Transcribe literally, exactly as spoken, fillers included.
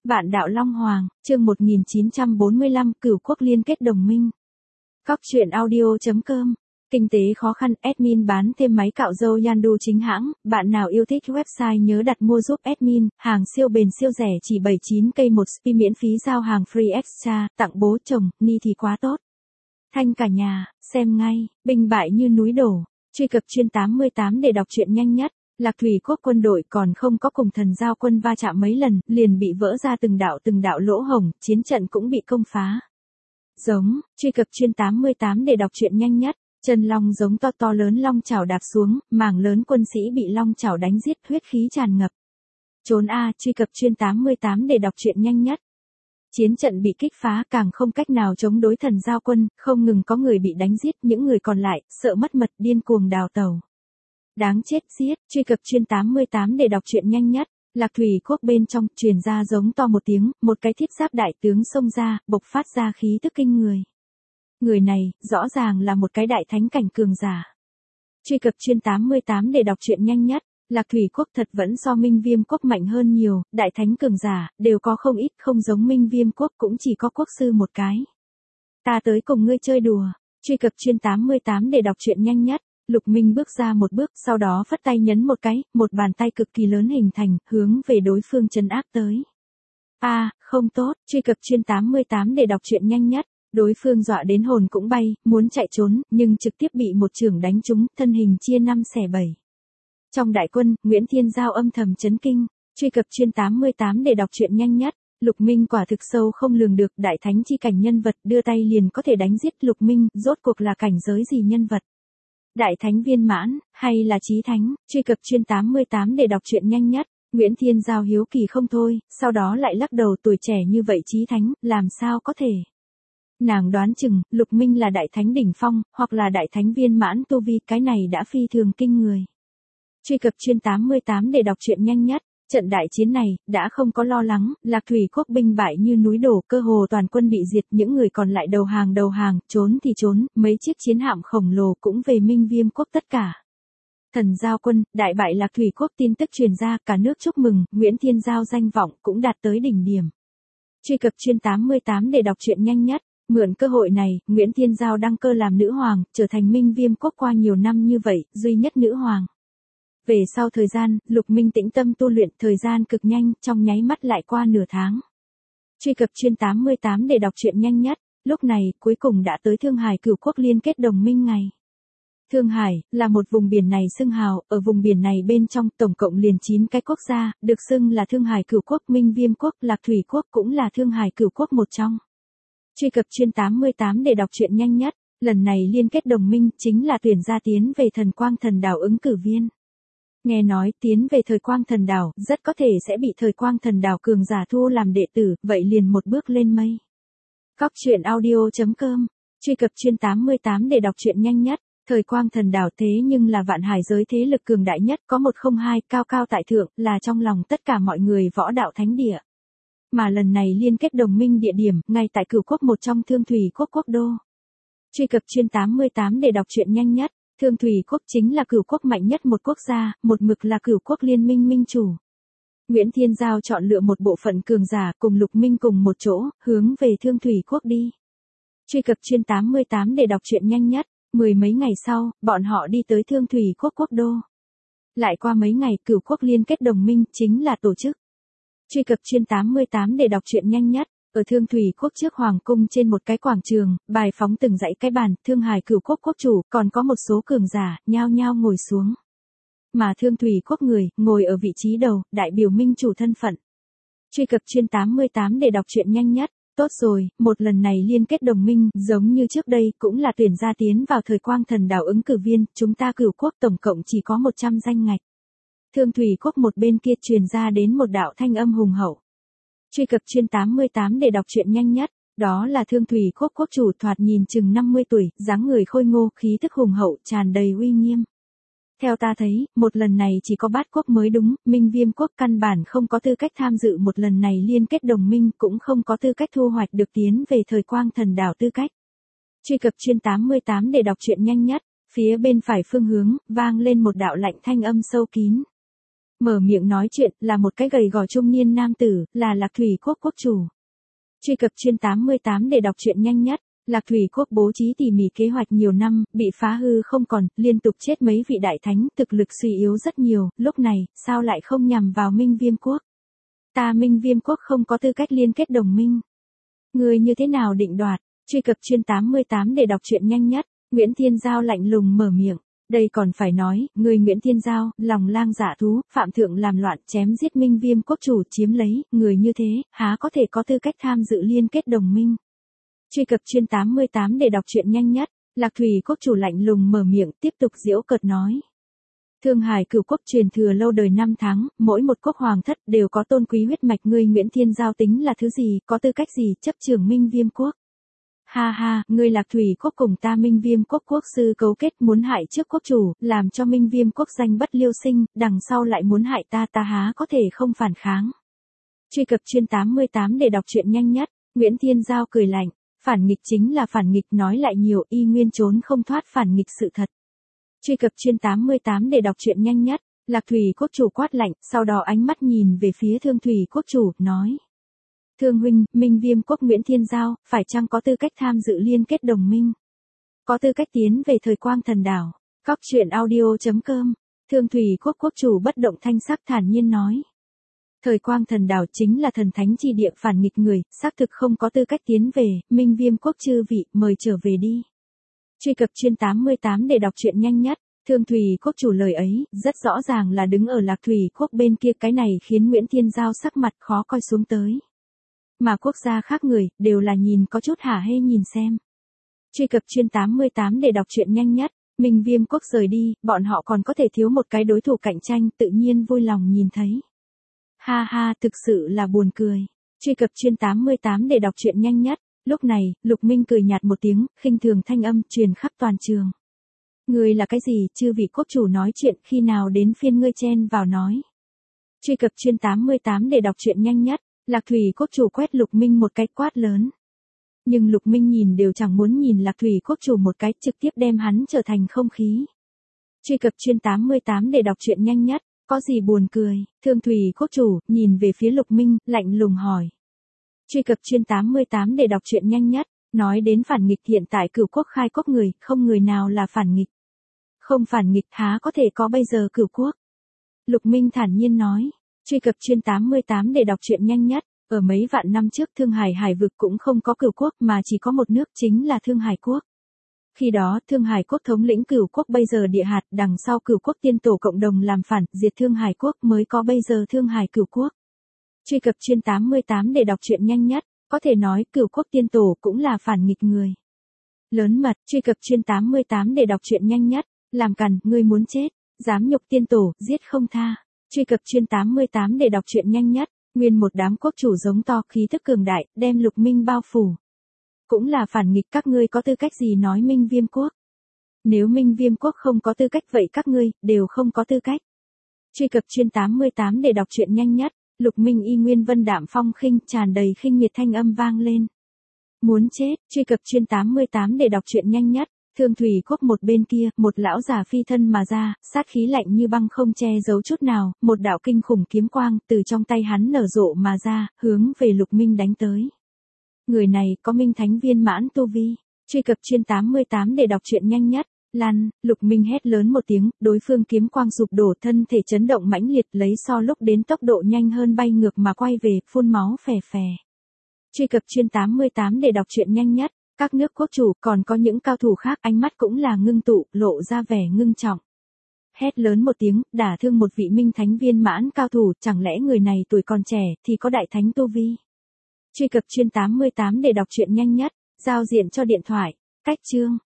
Vạn đạo Long Hoàng, chương một nghìn chín trăm bốn mươi lăm, Cửu quốc liên kết đồng minh. Cóc truyện audio chấm com. Kinh tế khó khăn, admin bán thêm máy cạo râu Yandu chính hãng, bạn nào yêu thích website nhớ đặt mua giúp admin, hàng siêu bền siêu rẻ chỉ bảy mươi chín k một spi miễn phí giao hàng free extra, tặng bố chồng, ni thì quá tốt. Thanh cả nhà, xem ngay, binh bại như núi đổ, truy cập chuyên tám mươi tám để đọc truyện nhanh nhất. Lạc Thủy quốc quân đội còn không có cùng thần giao quân va chạm mấy lần, liền bị vỡ ra từng đạo từng đạo lỗ hổng, chiến trận cũng bị công phá. Giống, truy cập chuyên tám mươi tám để đọc truyện nhanh nhất. Chân long giống to to lớn long chảo đạp xuống, mảng lớn quân sĩ bị long chảo đánh giết, huyết khí tràn ngập. Trốn a, truy cập chuyên tám mươi tám để đọc truyện nhanh nhất. Chiến trận bị kích phá, càng không cách nào chống đối thần giao quân, không ngừng có người bị đánh giết, những người còn lại sợ mất mật điên cuồng đào tẩu. Đáng chết giết, truy cập chuyên tám mươi tám để đọc truyện nhanh nhất. Lạc Thủy quốc bên trong truyền ra giống to một tiếng, một cái thiết giáp đại tướng xông ra, bộc phát ra khí tức kinh người. Người này, rõ ràng là một cái đại thánh cảnh cường giả. Truy cập chuyên tám mươi tám để đọc truyện nhanh nhất. Lạc Thủy quốc thật vẫn so Minh Viêm quốc mạnh hơn nhiều, đại thánh cường giả, đều có không ít, không giống Minh Viêm quốc cũng chỉ có quốc sư một cái. Ta tới cùng ngươi chơi đùa. Truy cập chuyên tám mươi tám để đọc truyện nhanh nhất. Lục Minh bước ra một bước, sau đó phất tay nhấn một cái, một bàn tay cực kỳ lớn hình thành, hướng về đối phương trấn áp tới. A, à, không tốt, truy cập chuyên tám mươi tám để đọc truyện nhanh nhất. Đối phương dọa đến hồn cũng bay, muốn chạy trốn, nhưng trực tiếp bị một chưởng đánh trúng, thân hình chia năm xẻ bảy. Trong đại quân, Nguyễn Thiên Giao âm thầm chấn kinh, truy cập chuyên tám mươi tám để đọc truyện nhanh nhất. Lục Minh quả thực sâu không lường được, đại thánh chi cảnh nhân vật, đưa tay liền có thể đánh giết Lục Minh, rốt cuộc là cảnh giới gì nhân vật? Đại thánh viên mãn, hay là chí thánh? Truy cập chuyên tám mươi tám để đọc truyện nhanh nhất. Nguyễn Thiên Giao hiếu kỳ không thôi, sau đó lại lắc đầu, tuổi trẻ như vậy chí thánh, làm sao có thể? Nàng đoán chừng, Lục Minh là đại thánh đỉnh phong, hoặc là đại thánh viên mãn tu vi, cái này đã phi thường kinh người. Truy cập chuyên tám mươi tám để đọc truyện nhanh nhất. Trận đại chiến này, đã không có lo lắng, Lạc Thủy quốc binh bại như núi đổ, cơ hồ toàn quân bị diệt, những người còn lại đầu hàng đầu hàng, trốn thì trốn, mấy chiếc chiến hạm khổng lồ cũng về Minh Viêm quốc tất cả. Thần giao quân, đại bại Lạc Thủy quốc, tin tức truyền ra, cả nước chúc mừng, Nguyễn Thiên Giao danh vọng cũng đạt tới đỉnh điểm. Truy cập chuyên tám mươi tám để đọc truyện nhanh nhất. Mượn cơ hội này, Nguyễn Thiên Giao đăng cơ làm nữ hoàng, trở thành Minh Viêm quốc qua nhiều năm như vậy, duy nhất nữ hoàng. Về sau thời gian, Lục Minh tĩnh tâm tu luyện, thời gian cực nhanh, trong nháy mắt lại qua nửa tháng. Truy cập chuyên tám mươi tám để đọc truyện nhanh nhất. Lúc này, cuối cùng đã tới Thương Hải Cửu quốc liên kết đồng minh ngày. Thương Hải, là một vùng biển này xưng hào, ở vùng biển này bên trong, tổng cộng liền chín cái quốc gia, được xưng là Thương Hải Cửu quốc, Minh Viêm quốc, Lạc Thủy quốc cũng là Thương Hải Cửu quốc một trong. Truy cập chuyên tám mươi tám để đọc truyện nhanh nhất. Lần này liên kết đồng minh, chính là tuyển ra tiến về Thần Quang Thần Đảo ứng cử viên. Nghe nói tiến về Thời Quang Thần Đảo, rất có thể sẽ bị Thời Quang Thần Đảo cường giả thu làm đệ tử, vậy liền một bước lên mây. Cóc truyện audio chấm com. Truy cập chuyên tám mươi tám để đọc truyện nhanh nhất. Thời Quang Thần Đảo thế nhưng là vạn hải giới thế lực cường đại nhất, có một không hai, cao cao tại thượng, là trong lòng tất cả mọi người võ đạo thánh địa. Mà lần này liên kết đồng minh địa điểm, ngay tại Cửu quốc một trong Thương Thủy quốc quốc đô. Truy cập chuyên tám mươi tám để đọc truyện nhanh nhất. Thương Thủy quốc chính là Cửu quốc mạnh nhất một quốc gia, một mực là Cửu quốc liên minh minh chủ. Nguyễn Thiên Giao chọn lựa một bộ phận cường giả cùng Lục Minh cùng một chỗ, hướng về Thương Thủy quốc đi. Truy cập chuyên tám mươi tám để đọc truyện nhanh nhất. Mười mấy ngày sau, bọn họ đi tới Thương Thủy quốc quốc đô. Lại qua mấy ngày, Cửu quốc liên kết đồng minh chính là tổ chức. Truy cập chuyên tám mươi tám để đọc truyện nhanh nhất. Ở Thương Thủy quốc trước hoàng cung trên một cái quảng trường, bài phóng từng dãy cái bàn, Thương Hải Cửu quốc quốc chủ, còn có một số cường giả, nhao nhao ngồi xuống. Mà Thương Thủy quốc người, ngồi ở vị trí đầu, đại biểu minh chủ thân phận. Truy cập chuyên tám mươi tám để đọc truyện nhanh nhất. Tốt rồi, một lần này liên kết đồng minh, giống như trước đây, cũng là tuyển ra tiến vào Thời Quang Thần Đảo ứng cử viên, chúng ta Cửu quốc tổng cộng chỉ có một trăm danh ngạch. Thương Thủy quốc một bên kia truyền ra đến một đạo thanh âm hùng hậu. Truy cập chuyên tám mươi tám để đọc truyện nhanh nhất. Đó là Thương Thủy quốc quốc chủ, thoạt nhìn chừng năm mươi tuổi, dáng người khôi ngô, khí tức hùng hậu, tràn đầy uy nghiêm. Theo ta thấy, một lần này chỉ có Bát quốc mới đúng, Minh Viêm quốc căn bản không có tư cách tham dự một lần này liên kết đồng minh, cũng không có tư cách thu hoạch được tiến về Thời Quang Thần Đảo tư cách. Truy cập chuyên tám mươi tám để đọc truyện nhanh nhất. Phía bên phải phương hướng, vang lên một đạo lạnh thanh âm sâu kín. Mở miệng nói chuyện là một cái gầy gò trung niên nam tử, là Lạc Thủy Quốc quốc chủ. Truy cập chuyên tám mươi tám để đọc truyện nhanh nhất. Lạc Thủy Quốc bố trí tỉ mỉ kế hoạch nhiều năm, bị phá hư không còn, liên tục chết mấy vị đại thánh, thực lực suy yếu rất nhiều, lúc này, sao lại không nhằm vào Minh Viêm Quốc? Ta Minh Viêm Quốc không có tư cách liên kết đồng minh. Người như thế nào định đoạt? Truy cập chuyên tám mươi tám để đọc truyện nhanh nhất. Nguyễn Thiên Giao lạnh lùng mở miệng. Đây còn phải nói, người Nguyễn Thiên Giao, lòng lang dạ thú, phạm thượng làm loạn, chém giết Minh Viêm Quốc chủ chiếm lấy, người như thế, há có thể có tư cách tham dự liên kết đồng minh. Truy cập chuyên tám mươi tám để đọc truyện nhanh nhất. Lạc Thủy Quốc chủ lạnh lùng mở miệng, tiếp tục giễu cợt nói. Thương Hải Cửu Quốc truyền thừa lâu đời năm tháng, mỗi một quốc hoàng thất đều có tôn quý huyết mạch, ngươi Nguyễn Thiên Giao tính là thứ gì, có tư cách gì chấp trưởng Minh Viêm Quốc. Ha ha, ngươi Lạc Thủy Quốc cùng ta Minh Viêm Quốc quốc sư cấu kết muốn hại trước quốc chủ, làm cho Minh Viêm Quốc danh bất liêu sinh, đằng sau lại muốn hại ta, ta há có thể không phản kháng. Truy cập chuyên tám mươi tám để đọc truyện nhanh nhất. Nguyễn Thiên Giao cười lạnh, phản nghịch chính là phản nghịch, nói lại nhiều y nguyên trốn không thoát phản nghịch sự thật. Truy cập chuyên tám mươi tám để đọc truyện nhanh nhất. Lạc Thủy Quốc chủ quát lạnh, sau đó ánh mắt nhìn về phía Thương Thủy Quốc chủ, nói. Thương huynh, Minh Viêm Quốc Nguyễn Thiên Giao, phải chăng có tư cách tham dự liên kết đồng minh? Có tư cách tiến về thời quang thần đảo. Cóc truyện audio chấm com. Thương Thủy Quốc quốc chủ bất động thanh sắc thản nhiên nói. Thời quang thần đảo chính là thần thánh chi địa, phản nghịch người, xác thực không có tư cách tiến về, Minh Viêm Quốc chư vị, mời trở về đi. Truy cập chuyên tám mươi tám để đọc truyện nhanh nhất. Thương Thủy Quốc chủ lời ấy, rất rõ ràng là đứng ở Lạc Thủy Quốc bên kia, cái này khiến Nguyễn Thiên Giao sắc mặt khó coi xuống tới. Mà quốc gia khác người, đều là nhìn có chút hả hê nhìn xem. Truy cập chuyên tám mươi tám để đọc truyện nhanh nhất. Minh Viêm Quốc rời đi, bọn họ còn có thể thiếu một cái đối thủ cạnh tranh, tự nhiên vui lòng nhìn thấy. Ha ha, thực sự là buồn cười. Truy cập chuyên tám mươi tám để đọc truyện nhanh nhất. Lúc này, Lục Minh cười nhạt một tiếng, khinh thường thanh âm truyền khắp toàn trường. Ngươi là cái gì, chư vị quốc chủ nói chuyện, khi nào đến phiên ngươi chen vào nói. Truy cập chuyên tám mươi tám để đọc truyện nhanh nhất. Lạc Thủy Quốc chủ quét Lục Minh một cái quát lớn. Nhưng Lục Minh nhìn đều chẳng muốn nhìn Lạc Thủy Quốc chủ một cái, trực tiếp đem hắn trở thành không khí. Truy cập chuyên tám mươi tám để đọc truyện nhanh nhất. Có gì buồn cười? Thương Thủy Quốc chủ nhìn về phía Lục Minh, lạnh lùng hỏi. Truy cập chuyên tám mươi tám để đọc truyện nhanh nhất. Nói đến phản nghịch, hiện tại Cửu Quốc khai quốc người, không người nào là phản nghịch. Không phản nghịch há có thể có bây giờ Cửu Quốc. Lục Minh thản nhiên nói. Truy cập chuyên tám mươi tám để đọc truyện nhanh nhất. Ở mấy vạn năm trước Thương Hải Hải vực cũng không có Cửu Quốc mà chỉ có một nước, chính là Thương Hải Quốc. Khi đó Thương Hải Quốc thống lĩnh Cửu Quốc, bây giờ địa hạt, đằng sau Cửu Quốc tiên tổ cộng đồng làm phản, diệt Thương Hải Quốc mới có bây giờ Thương Hải Cửu Quốc. Truy cập chuyên tám mươi tám để đọc truyện nhanh nhất. Có thể nói Cửu Quốc tiên tổ cũng là phản nghịch người. Lớn mật. Truy cập chuyên tám mươi tám để đọc truyện nhanh nhất. Làm cằn, ngươi muốn chết. Dám nhục tiên tổ, giết không tha. Truy cập chuyên tám mươi tám để đọc truyện nhanh nhất. Nguyên một đám quốc chủ giống to, khí thức cường đại, đem Lục Minh bao phủ. Cũng là phản nghịch, các ngươi có tư cách gì nói Minh Viêm Quốc? Nếu Minh Viêm Quốc không có tư cách vậy các ngươi, đều không có tư cách. Truy cập chuyên tám mươi tám để đọc truyện nhanh nhất. Lục Minh y nguyên vân đạm phong khinh, tràn đầy khinh miệt thanh âm vang lên. Muốn chết. Truy cập chuyên tám mươi tám để đọc truyện nhanh nhất. Thương Thủy Quốc một bên kia, một lão già phi thân mà ra, sát khí lạnh như băng không che giấu chút nào, một đạo kinh khủng kiếm quang từ trong tay hắn nở rộ mà ra, hướng về Lục Minh đánh tới. Người này có Minh Thánh viên mãn tu vi. Truy cập chuyên tám mươi tám để đọc truyện nhanh nhất. Lăn. Lục Minh hét lớn một tiếng, đối phương kiếm quang sụp đổ, thân thể chấn động mãnh liệt, lấy so lúc đến tốc độ nhanh hơn bay ngược mà quay về, phun máu phè phè. Truy cập chuyên tám mươi tám để đọc truyện nhanh nhất. Các nước quốc chủ, còn có những cao thủ khác, ánh mắt cũng là ngưng tụ, lộ ra vẻ ngưng trọng. Hét lớn một tiếng, đả thương một vị Minh Thánh viên mãn cao thủ, chẳng lẽ người này tuổi còn trẻ, thì có đại thánh tu vi. Truy cập chuyên tám mươi tám để đọc truyện nhanh nhất. Giao diện cho điện thoại. Cách chương.